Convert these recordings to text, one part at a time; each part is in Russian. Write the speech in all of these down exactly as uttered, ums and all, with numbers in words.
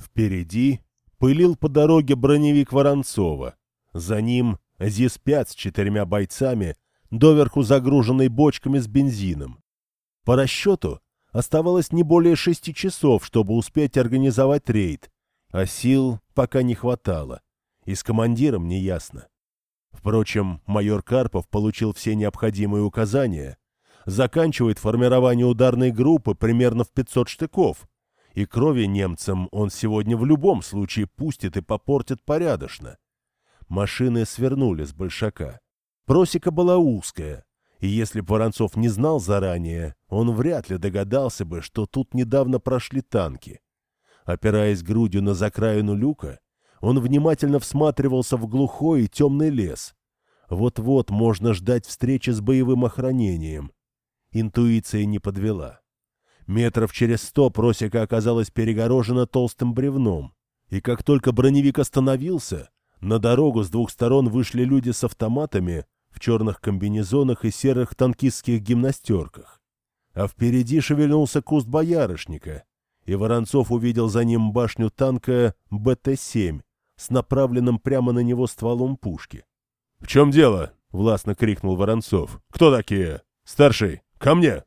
Впереди пылил по дороге броневик Воронцова. За ним зис пять с четырьмя бойцами, доверху загруженный бочками с бензином. По расчету оставалось не более шести часов, чтобы успеть организовать рейд, а сил пока не хватало, и с командиром не ясно. Впрочем, майор Карпов получил все необходимые указания, заканчивает формирование ударной группы примерно в пятьсот штыков, и крови немцам он сегодня в любом случае пустит и попортит порядочно. Машины свернули с Большака. Просека была узкая, и если б Воронцов не знал заранее, он вряд ли догадался бы, что тут недавно прошли танки. Опираясь грудью на закраину люка, он внимательно всматривался в глухой и темный лес. Вот-вот можно ждать встречи с боевым охранением. Интуиция не подвела. Метров через сто просека оказалась перегорожена толстым бревном, и как только броневик остановился, на дорогу с двух сторон вышли люди с автоматами в черных комбинезонах и серых танкистских гимнастерках. А впереди шевельнулся куст боярышника, и Воронцов увидел за ним башню танка бэ тэ семь с направленным прямо на него стволом пушки. — В чем дело? — властно крикнул Воронцов. — Кто такие? Старший, ко мне!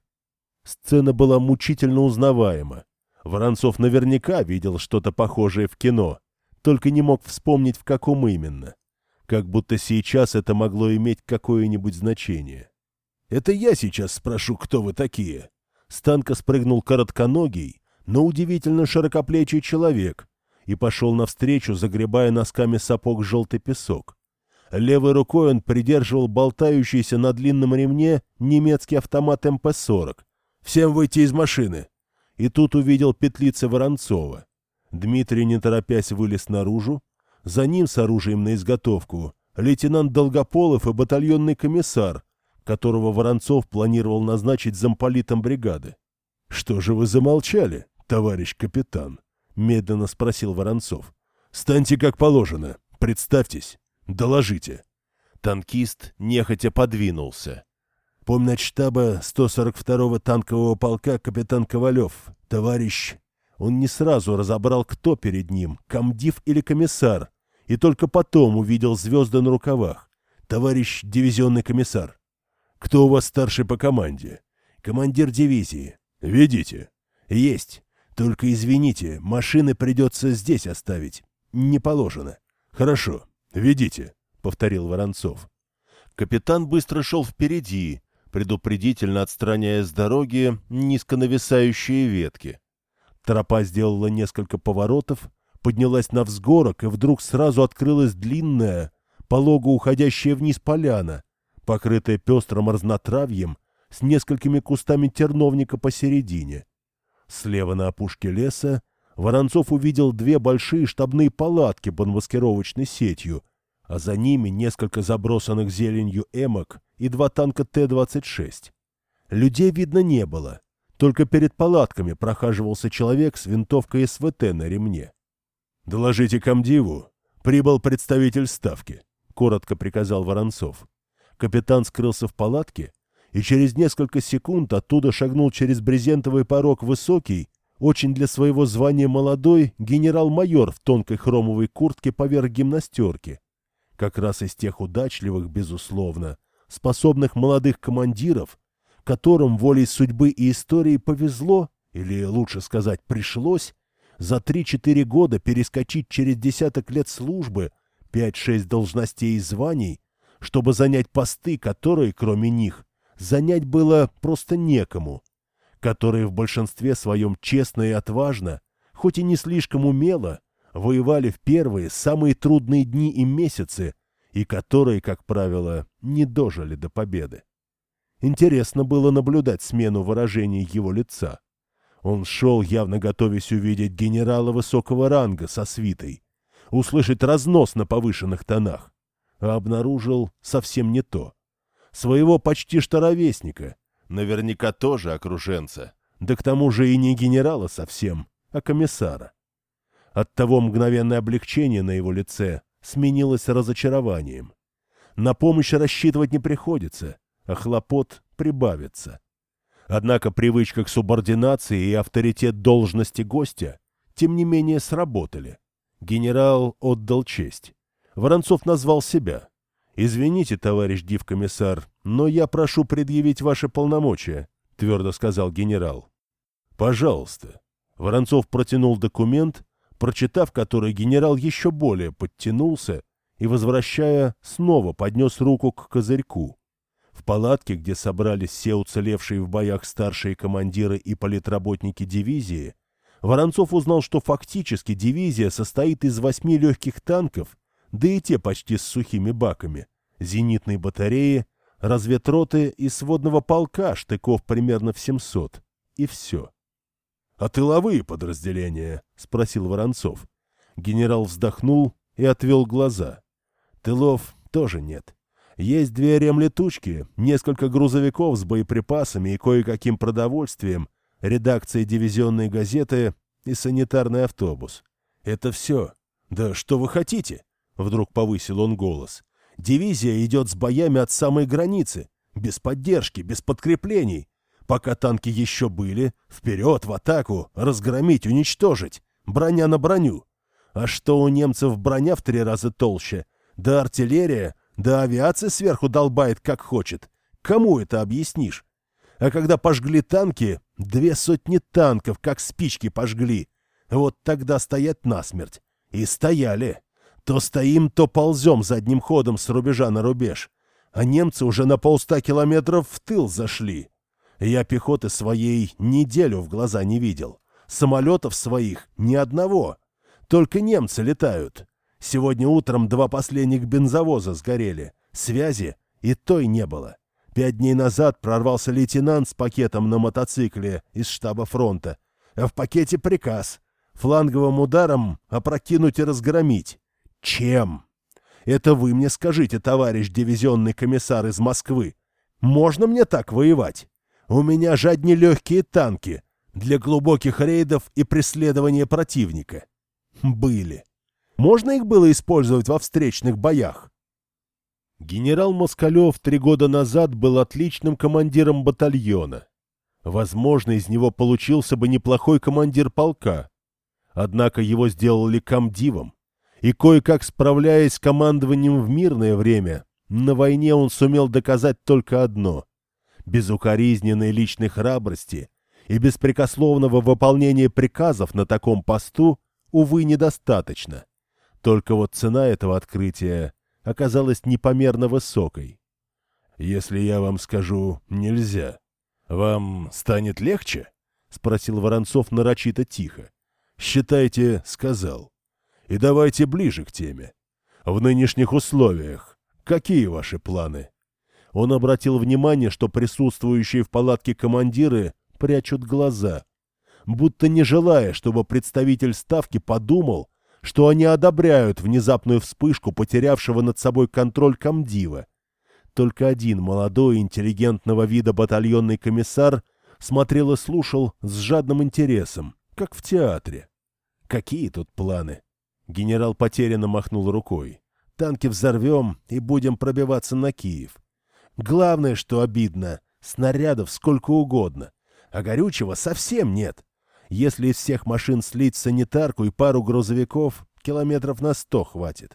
Сцена была мучительно узнаваема. Воронцов наверняка видел что-то похожее в кино, только не мог вспомнить, в каком именно. Как будто сейчас это могло иметь какое-нибудь значение. «Это я сейчас спрошу, кто вы такие?» С танка спрыгнул коротконогий, но удивительно широкоплечий человек и пошел навстречу, загребая носками сапог желтый песок. Левой рукой он придерживал болтающийся на длинном ремне немецкий автомат эм пэ сорок. «Всем выйти из машины!» И тут увидел петлицы Воронцова. Дмитрий, не торопясь, вылез наружу. За ним с оружием на изготовку лейтенант Долгополов и батальонный комиссар, которого Воронцов планировал назначить замполитом бригады. — Что же вы замолчали, товарищ капитан? — медленно спросил Воронцов. — Станьте как положено, представьтесь, доложите. Танкист нехотя подвинулся. — Помначштаба сто сорок второго танкового полка капитан Ковалев, товарищ... Он не сразу разобрал, кто перед ним, комдив или комиссар, и только потом увидел звезды на рукавах. Товарищ дивизионный комиссар. Кто у вас старший по команде? Командир дивизии. Ведите. Есть. Только извините, машины придется здесь оставить. Не положено. Хорошо. Ведите, повторил Воронцов. Капитан быстро шел впереди, предупредительно отстраняя с дороги низко нависающие ветки. Тропа сделала несколько поворотов, поднялась на взгорок, и вдруг сразу открылась длинная, полого уходящая вниз поляна, покрытая пестрым разнотравьем с несколькими кустами терновника посередине. Слева на опушке леса Воронцов увидел две большие штабные палатки под маскировочной сетью, а за ними несколько забросанных зеленью эмок и два танка тэ двадцать шесть. Людей видно не было. Только перед палатками прохаживался человек с винтовкой эс вэ тэ на ремне. — Доложите комдиву. Прибыл представитель ставки, — коротко приказал Воронцов. Капитан скрылся в палатке, и через несколько секунд оттуда шагнул через брезентовый порог высокий, очень для своего звания молодой генерал-майор в тонкой хромовой куртке поверх гимнастерки. Как раз из тех удачливых, безусловно, способных молодых командиров, которым волей судьбы и истории повезло, или, лучше сказать, пришлось, за три-четыре года перескочить через десяток лет службы, пять-шесть должностей и званий, чтобы занять посты, которые, кроме них, занять было просто некому, которые в большинстве своем честно и отважно, хоть и не слишком умело, воевали в первые, самые трудные дни и месяцы, и которые, как правило, не дожили до победы. Интересно было наблюдать смену выражений его лица. Он шел, явно готовясь увидеть генерала высокого ранга со свитой, услышать разнос на повышенных тонах, а обнаружил совсем не то. Своего почти что ровесника, наверняка тоже окруженца, да к тому же и не генерала совсем, а комиссара. Оттого мгновенное облегчение на его лице сменилось разочарованием. На помощь рассчитывать не приходится, а хлопот прибавится. Однако привычка к субординации и авторитет должности гостя тем не менее сработали. Генерал отдал честь. Воронцов назвал себя. «Извините, товарищ дивкомиссар, но я прошу предъявить ваши полномочия», — твердо сказал генерал. «Пожалуйста». Воронцов протянул документ, прочитав который, генерал еще более подтянулся и, возвращая, снова поднес руку к козырьку. В палатке, где собрались все уцелевшие в боях старшие командиры и политработники дивизии, Воронцов узнал, что фактически дивизия состоит из восьми легких танков, да и те почти с сухими баками, зенитной батареи, разведроты и сводного полка, штыков примерно в семьсот. И все. «А тыловые подразделения?» — спросил Воронцов. Генерал вздохнул и отвел глаза. «Тылов тоже нет. Есть две ремлетучки, несколько грузовиков с боеприпасами и кое-каким продовольствием, редакция дивизионной газеты и санитарный автобус. Это все. Да что вы хотите?» Вдруг повысил он голос. «Дивизия идет с боями от самой границы, без поддержки, без подкреплений. Пока танки еще были, вперед, в атаку, разгромить, уничтожить. Броня на броню. А что у немцев броня в три раза толще? Да артиллерия, да авиация сверху долбает как хочет. Кому это объяснишь? А когда пожгли танки, две сотни танков, как спички пожгли. Вот тогда стоять насмерть. И стояли. То стоим, то ползем задним ходом с рубежа на рубеж. А немцы уже на полста километров в тыл зашли. Я пехоты своей неделю в глаза не видел. Самолетов своих ни одного. Только немцы летают. Сегодня утром два последних бензовоза сгорели. Связи и той не было. Пять дней назад прорвался лейтенант с пакетом на мотоцикле из штаба фронта. А в пакете приказ фланговым ударом опрокинуть и разгромить. Чем? Это вы мне скажите, товарищ дивизионный комиссар из Москвы. Можно мне так воевать? У меня же одни легкие танки для глубоких рейдов и преследования противника. Были. Можно их было использовать во встречных боях? Генерал Москалев три года назад был отличным командиром батальона. Возможно, из него получился бы неплохой командир полка. Однако его сделали комдивом. И кое-как справляясь с командованием в мирное время, на войне он сумел доказать только одно — безукоризненной личной храбрости и беспрекословного выполнения приказов на таком посту, увы, недостаточно. Только вот цена этого открытия оказалась непомерно высокой. «Если я вам скажу «нельзя», вам станет легче?» — спросил Воронцов нарочито тихо. «Считайте, сказал. И давайте ближе к теме. В нынешних условиях какие ваши планы?» Он обратил внимание, что присутствующие в палатке командиры прячут глаза, будто не желая, чтобы представитель ставки подумал, что они одобряют внезапную вспышку потерявшего над собой контроль комдива. Только один молодой интеллигентного вида батальонный комиссар смотрел и слушал с жадным интересом, как в театре. Какие тут планы? Генерал потерянно махнул рукой. Танки взорвем и будем пробиваться на Киев. Главное, что обидно, снарядов сколько угодно, а горючего совсем нет. Если из всех машин слить санитарку и пару грузовиков, километров на сто хватит.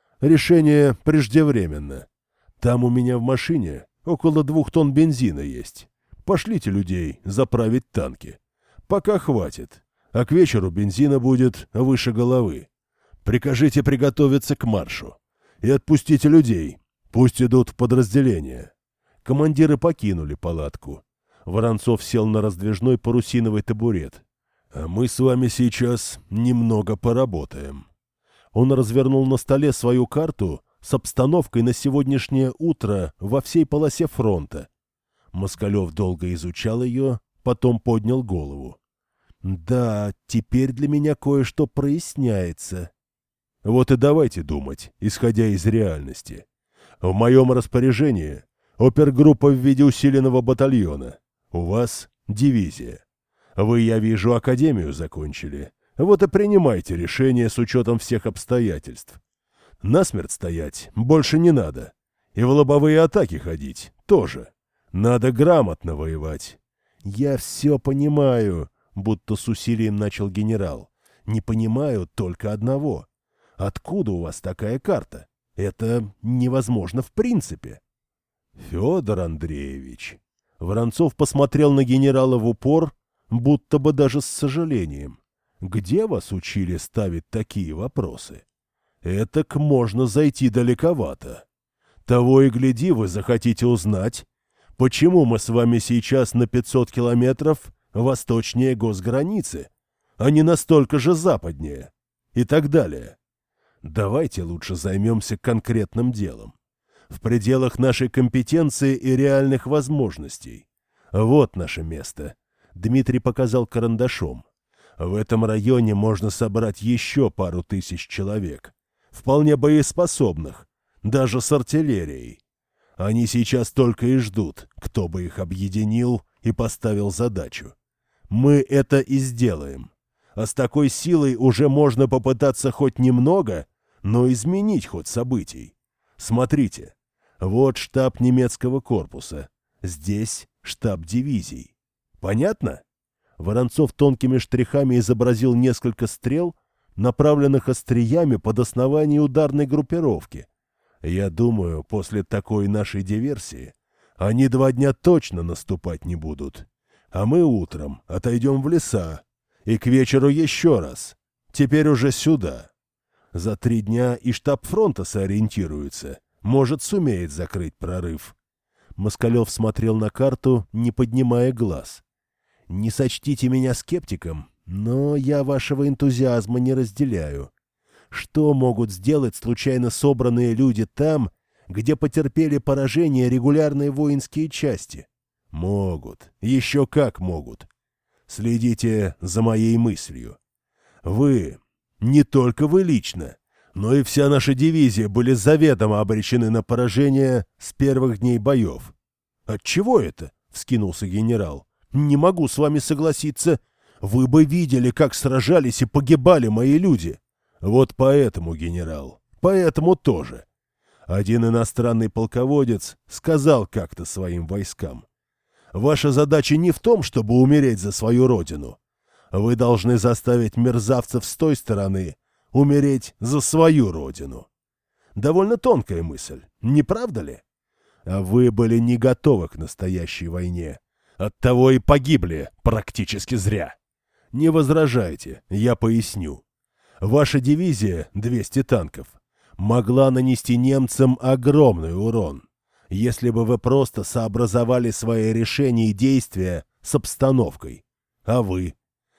Решение преждевременно. Там у меня в машине около двух тонн бензина есть. Пошлите людей заправить танки. Пока хватит, а к вечеру бензина будет выше головы. Прикажите приготовиться к маршу. И отпустите людей. Пусть идут в подразделения. Командиры покинули палатку. Воронцов сел на раздвижной парусиновый табурет. А мы с вами сейчас немного поработаем. Он развернул на столе свою карту с обстановкой на сегодняшнее утро во всей полосе фронта. Москалев долго изучал ее, потом поднял голову. Да, теперь для меня кое-что проясняется. Вот и давайте думать, исходя из реальности. В моем распоряжении опергруппа в виде усиленного батальона. У вас дивизия. Вы, я вижу, академию закончили. Вот и принимайте решение с учетом всех обстоятельств. Насмерть стоять больше не надо. И в лобовые атаки ходить тоже. Надо грамотно воевать. Я все понимаю, будто с усилием начал генерал. не понимаю только одного. Откуда у вас такая карта? Это невозможно в принципе. Федор Андреевич. Воронцов посмотрел на генерала в упор, будто бы даже с сожалением. Где вас учили ставить такие вопросы? Этак можно зайти далековато. Того и гляди, вы захотите узнать, почему мы с вами сейчас на пятьсот километров восточнее госграницы, а не настолько же западнее, и так далее. Давайте лучше займемся конкретным делом, в пределах нашей компетенции и реальных возможностей. Вот наше место. Дмитрий показал карандашом. В этом районе можно собрать еще пару тысяч человек, вполне боеспособных, даже с артиллерией. Они сейчас только и ждут, кто бы их объединил и поставил задачу. Мы это и сделаем. А с такой силой уже можно попытаться хоть немного, но изменить ход событий. Смотрите, вот штаб немецкого корпуса, здесь штаб дивизий. Понятно? Воронцов тонкими штрихами изобразил несколько стрел, направленных остриями под основание ударной группировки. Я думаю, после такой нашей диверсии они два дня точно наступать не будут. А мы утром отойдем в леса, и к вечеру еще раз. Теперь уже сюда. За три дня и штаб фронта сориентируется. Может, сумеет закрыть прорыв. Москалев смотрел на карту, не поднимая глаз. Не сочтите меня скептиком, но я вашего энтузиазма не разделяю. Что могут сделать случайно собранные люди там, где потерпели поражение регулярные воинские части? Могут. Еще как могут. Следите за моей мыслью. Вы, не только вы лично, но и вся наша дивизия были заведомо обречены на поражение с первых дней боев. Отчего это? — вскинулся генерал. Не могу с вами согласиться. Вы бы видели, как сражались и погибали мои люди. Вот поэтому, генерал, поэтому тоже. Один иностранный полководец сказал как-то своим войскам: ваша задача не в том, чтобы умереть за свою родину. Вы должны заставить мерзавцев с той стороны умереть за свою родину. Довольно тонкая мысль, не правда ли? А вы были не готовы к настоящей войне. Оттого и погибли практически зря. Не возражайте, я поясню. Ваша дивизия, двести танков, могла нанести немцам огромный урон, если бы вы просто сообразовали свои решения и действия с обстановкой. А вы?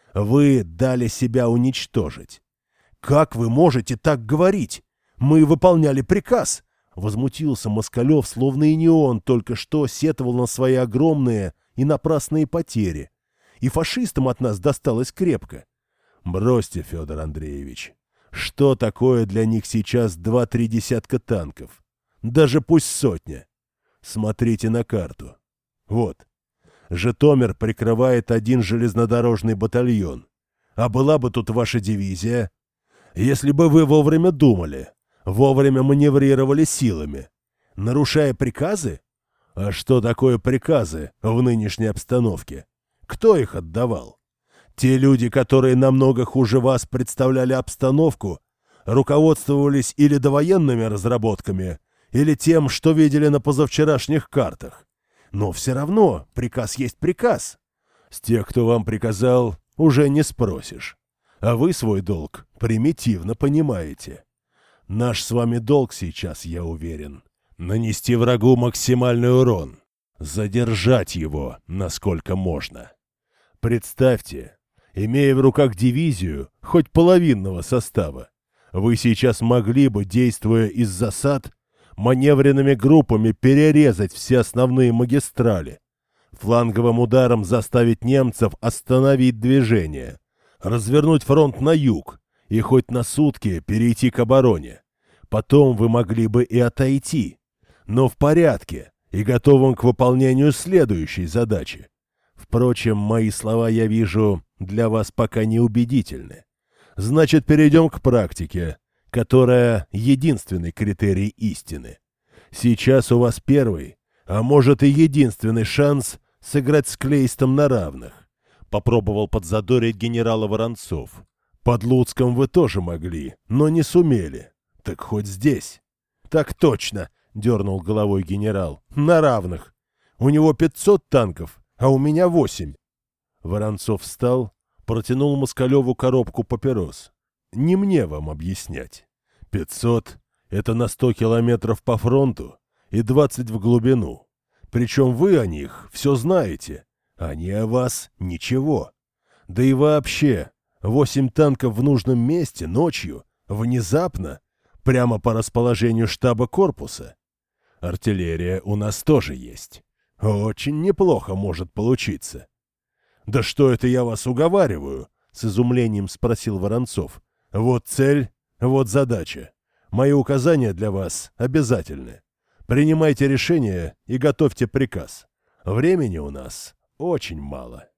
Вы дали себя уничтожить. Как вы можете так говорить? Мы выполняли приказ. Возмутился Москалев, словно и не он только что сетовал на свои огромные и напрасные потери. И фашистам от нас досталось крепко. Бросьте, Федор Андреевич. Что такое для них сейчас два-три десятка танков? Даже пусть сотня. Смотрите на карту. Вот. Житомир прикрывает один железнодорожный батальон. А была бы тут ваша дивизия, если бы вы вовремя думали, вовремя маневрировали силами, нарушая приказы? А что такое приказы в нынешней обстановке? Кто их отдавал? Те люди, которые намного хуже вас представляли обстановку, руководствовались или довоенными разработками, или тем, что видели на позавчерашних картах. Но все равно приказ есть приказ. С тех, кто вам приказал, уже не спросишь. А вы свой долг примитивно понимаете. Наш с вами долг сейчас, я уверен, нанести врагу максимальный урон, задержать его, насколько можно. Представьте, имея в руках дивизию, хоть половинного состава, вы сейчас могли бы, действуя из засад, маневренными группами перерезать все основные магистрали, фланговым ударом заставить немцев остановить движение, развернуть фронт на юг и хоть на сутки перейти к обороне. Потом вы могли бы и отойти, но в порядке и готовым к выполнению следующей задачи. Впрочем, мои слова, я вижу, для вас пока не убедительны. Значит, перейдем к практике, которая единственный критерий истины. Сейчас у вас первый, а может и единственный шанс сыграть с Клейстом на равных. Попробовал подзадорить генерала Воронцов. Под Луцком вы тоже могли, но не сумели. Так хоть здесь. Так точно, дернул головой генерал. На равных. У него пятьсот танков, а у меня восемь. Воронцов встал, протянул Москалеву коробку папирос. Не мне вам объяснять. Пятьсот — это на сто километров по фронту и двадцать в глубину. Причем вы о них все знаете, они о вас ничего. Да и вообще, восемь танков в нужном месте ночью, внезапно, прямо по расположению штаба корпуса. Артиллерия у нас тоже есть. Очень неплохо может получиться. «Да что это я вас уговариваю?» — с изумлением спросил Воронцов. «Вот цель, вот задача. Мои указания для вас обязательны. Принимайте решение и готовьте приказ. Времени у нас очень мало».